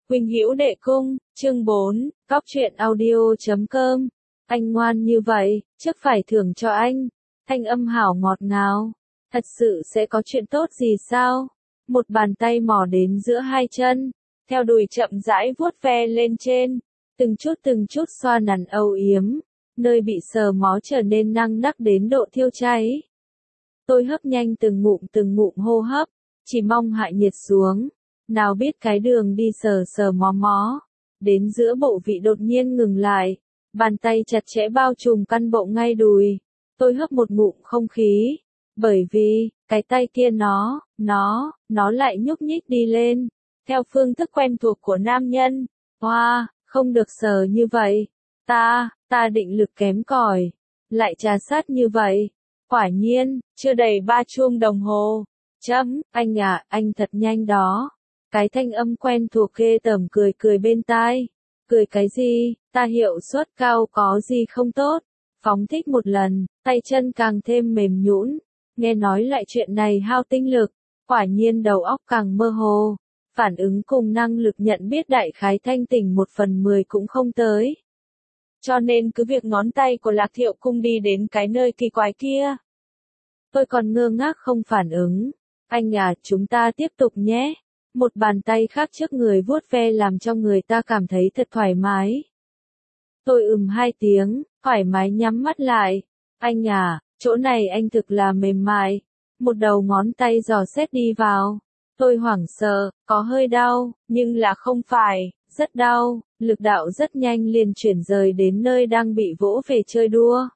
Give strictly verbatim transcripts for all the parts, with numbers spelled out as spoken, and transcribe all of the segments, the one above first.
Quỳnh Hữu Đệ Cung, chương bốn, Cóc truyện audio chấm com. Anh ngoan như vậy, chắc phải thưởng cho anh. Thanh âm hảo ngọt ngào. Thật sự sẽ có chuyện tốt gì sao? Một bàn tay mò đến giữa hai chân, theo đùi chậm rãi vuốt ve lên trên, từng chút từng chút xoa nắn âu yếm, nơi bị sờ mó trở nên năng nắc đến độ thiêu cháy. Tôi hấp nhanh từng ngụm từng ngụm hô hấp, chỉ mong hạ nhiệt xuống. Nào biết cái đường đi sờ sờ mó mó, đến giữa bộ vị đột nhiên ngừng lại, bàn tay chặt chẽ bao trùm căn bộ ngay đùi. Tôi hấp một ngụm không khí, bởi vì, cái tay kia nó, nó, nó lại nhúc nhích đi lên, theo phương thức quen thuộc của nam nhân. Hoa, wow, không được sờ như vậy, ta, ta định lực kém cỏi, lại trà sát như vậy. Quả nhiên, chưa đầy ba chuông đồng hồ. Chấm, anh à, anh thật nhanh đó. Cái thanh âm quen thuộc ghê tởm cười cười bên tai. Cười cái gì, ta hiệu suất cao có gì không tốt. Phóng thích một lần, tay chân càng thêm mềm nhũn. Nghe nói lại chuyện này hao tinh lực, quả nhiên đầu óc càng mơ hồ. Phản ứng cùng năng lực nhận biết đại khái thanh tỉnh một phần mười cũng không tới. Cho nên cứ việc ngón tay của Lạc Thiệu Cung đi đến cái nơi kỳ quái kia. Tôi còn ngơ ngác không phản ứng. Anh à, chúng ta tiếp tục nhé. Một bàn tay khác trước người vuốt ve làm cho người ta cảm thấy thật thoải mái. Tôi ừm hai tiếng, thoải mái nhắm mắt lại. Anh à, chỗ này anh thực là mềm mại. Một đầu ngón tay dò xét đi vào. Tôi hoảng sợ, có hơi đau, nhưng là không phải, rất đau. Lực đạo rất nhanh liền chuyển rời đến nơi đang bị vỗ về chơi đua.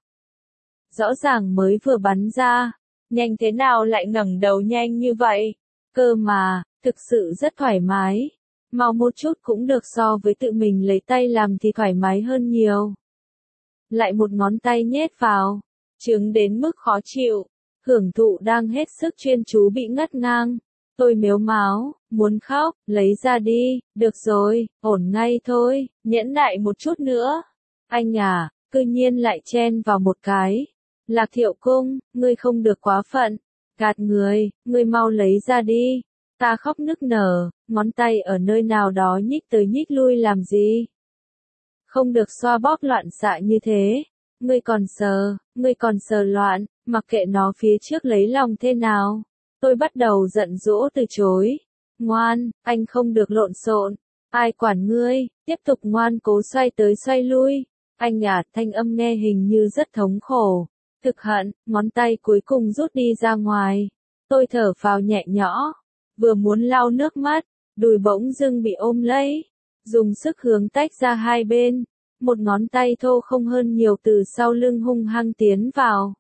Rõ ràng mới vừa bắn ra, nhanh thế nào lại ngẩng đầu nhanh như vậy? Cơ mà, thực sự rất thoải mái. Mau một chút cũng được, so với tự mình lấy tay làm thì thoải mái hơn nhiều. Lại một ngón tay nhét vào, chứng đến mức khó chịu. Hưởng thụ đang hết sức chuyên chú bị ngắt ngang. Tôi mếu máo, muốn khóc, lấy ra đi, được rồi, ổn ngay thôi, nhẫn nại một chút nữa. Anh à, cư nhiên lại chen vào một cái. Lạc Thiệu Cung, ngươi không được quá phận. Gạt người, ngươi mau lấy ra đi. Ta khóc nức nở, ngón tay ở nơi nào đó nhích tới nhích lui làm gì? Không được xoa bóp loạn xạ như thế. Ngươi còn sờ, ngươi còn sờ loạn, mặc kệ nó phía trước lấy lòng thế nào. Tôi bắt đầu giận dỗi từ chối. Ngoan, anh không được lộn xộn. Ai quản ngươi, tiếp tục ngoan cố xoay tới xoay lui. Anh à, thanh âm nghe hình như rất thống khổ. Thực hận, ngón tay cuối cùng rút đi ra ngoài. Tôi thở phào nhẹ nhõ. Vừa muốn lau nước mắt, đùi bỗng dưng bị ôm lấy. Dùng sức hướng tách ra hai bên. Một ngón tay thô không hơn nhiều từ sau lưng hung hăng tiến vào.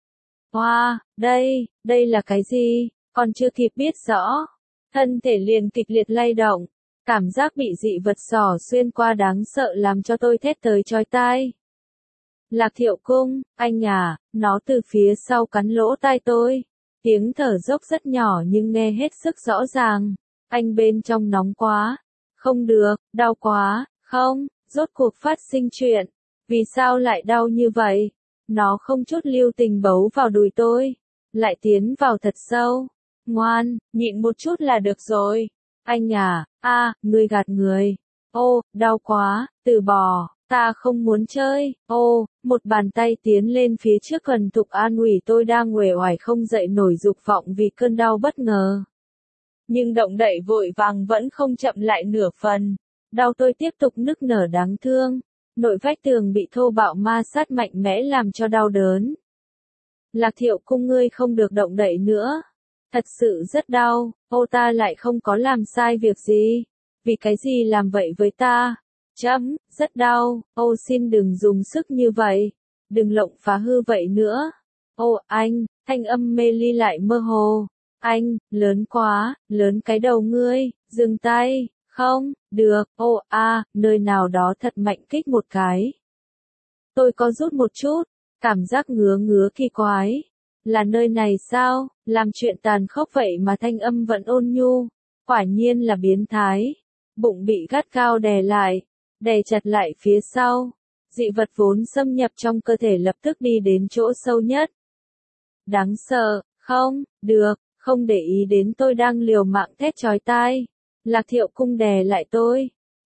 Hoa, wow, đây, đây là cái gì? Còn chưa kịp biết rõ. Thân thể liền kịch liệt lay động. Cảm giác bị dị vật xỏ xuyên qua đáng sợ làm cho tôi thét tới chói tai. Lạc Thiệu Cung, anh à, nó từ phía sau cắn lỗ tai tôi. Tiếng thở dốc rất nhỏ nhưng nghe hết sức rõ ràng. Anh bên trong nóng quá. Không được, đau quá, không, rốt cuộc phát sinh chuyện. Vì sao lại đau như vậy? Nó không chút lưu tình bấu vào đùi tôi. Lại tiến vào thật sâu. Ngoan, nhịn một chút là được rồi. Anh à, a, à, ngươi gạt người. Ô, đau quá, từ bỏ. Ta không muốn chơi. Ô, một bàn tay tiến lên phía trước cần thục an ủi tôi đang uể oải không dậy nổi dục vọng vì cơn đau bất ngờ. Nhưng động đậy vội vàng vẫn không chậm lại nửa phần. Đau tôi tiếp tục nức nở đáng thương. Nội vách tường bị thô bạo ma sát mạnh mẽ làm cho đau đớn. Lạc Thiệu Cung, ngươi không được động đậy nữa. Thật sự rất đau. Ô, ta lại không có làm sai việc gì. Vì cái gì làm vậy với ta? Chấm, rất đau. Ô, xin đừng dùng sức như vậy. Đừng lộng phá hư vậy nữa. Ô, anh, thanh âm mê ly lại mơ hồ. Anh, lớn quá, lớn cái đầu ngươi, dừng tay. Không, được. Ô, a, à, nơi nào đó thật mạnh kích một cái. Tôi có rút một chút, cảm giác ngứa ngứa kỳ quái. Là nơi này sao? Làm chuyện tàn khốc vậy mà thanh âm vẫn ôn nhu. Quả nhiên là biến thái. Bụng bị gắt cao đè lại, đè chặt lại phía sau. Dị vật vốn xâm nhập trong cơ thể lập tức đi đến chỗ sâu nhất. Đáng sợ, không, được, không để ý đến tôi đang liều mạng thét chói tai. Lạc Thiệu Cung đè lại tôi.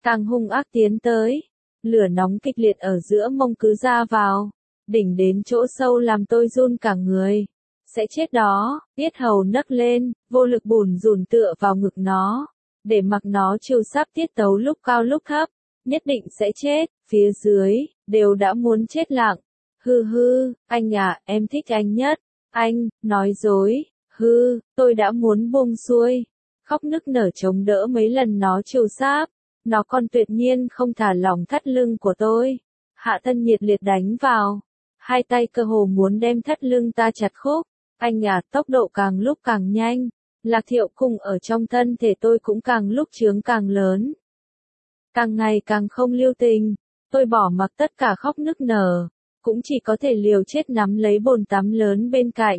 càng hung ác tiến tới. Lửa nóng kịch liệt ở giữa mông cứ ra vào, đỉnh đến chỗ sâu làm tôi run cả người. Sẽ chết đó, yết hầu nấc lên, vô lực bùn rùn tựa vào ngực nó, để mặc nó chiêu sắp tiết tấu lúc cao lúc thấp, nhất định sẽ chết, phía dưới, đều đã muốn chết lặng. Hư hư, anh à, em thích anh nhất, anh, nói dối, hư, tôi đã muốn buông xuôi, khóc nức nở chống đỡ mấy lần nó chiêu sáp, nó còn tuyệt nhiên không thả lỏng thắt lưng của tôi, hạ thân nhiệt liệt đánh vào, hai tay cơ hồ muốn đem thắt lưng ta chặt khúc, anh à, tốc độ càng lúc càng nhanh, Lạc Thiệu Cung ở trong thân thể tôi cũng càng lúc chướng càng lớn, càng ngày càng không lưu tình, tôi bỏ mặc tất cả khóc nức nở, cũng chỉ có thể liều chết nắm lấy bồn tắm lớn bên cạnh.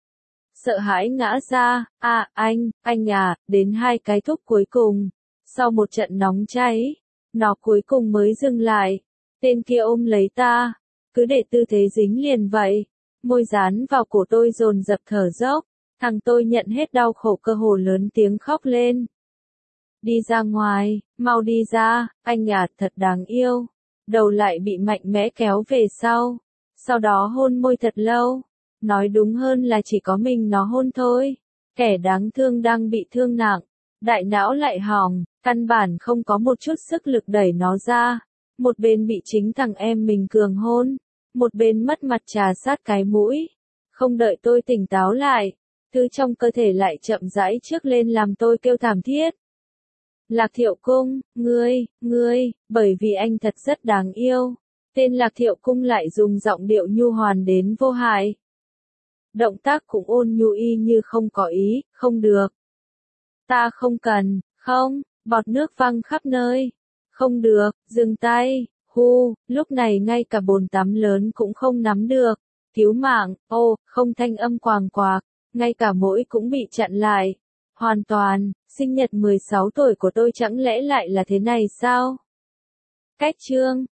Sợ hãi ngã ra, à, anh, anh à, đến hai cái thúc cuối cùng. Sau một trận nóng cháy, nó cuối cùng mới dừng lại. Tên kia ôm lấy ta, cứ để tư thế dính liền vậy. Môi dán vào cổ tôi dồn dập thở dốc. Thằng tôi nhận hết đau khổ cơ hồ lớn tiếng khóc lên. Đi ra ngoài, mau đi ra, anh à, thật đáng yêu. Đầu lại bị mạnh mẽ kéo về sau. Sau đó hôn môi thật lâu. Nói đúng hơn là chỉ có mình nó hôn thôi. Kẻ đáng thương đang bị thương nặng. Đại não lại hỏng, căn bản không có một chút sức lực đẩy nó ra. Một bên bị chính thằng em mình cường hôn. Một bên mất mặt trà sát cái mũi. Không đợi tôi tỉnh táo lại. Thứ trong cơ thể lại chậm rãi trước lên làm tôi kêu thảm thiết. Lạc Thiệu Cung, ngươi, ngươi, bởi vì anh thật rất đáng yêu. Tên Lạc Thiệu Cung lại dùng giọng điệu nhu hoàn đến vô hại. Động tác cũng ôn nhu y như không có ý, không được. Ta không cần, không, bọt nước văng khắp nơi. Không được, dừng tay, hu, lúc này ngay cả bồn tắm lớn cũng không nắm được. Cứu mạng, ô, không thanh âm quàng quạc, ngay cả mũi cũng bị chặn lại. Hoàn toàn, sinh nhật mười sáu tuổi của tôi chẳng lẽ lại là thế này sao? Cách chương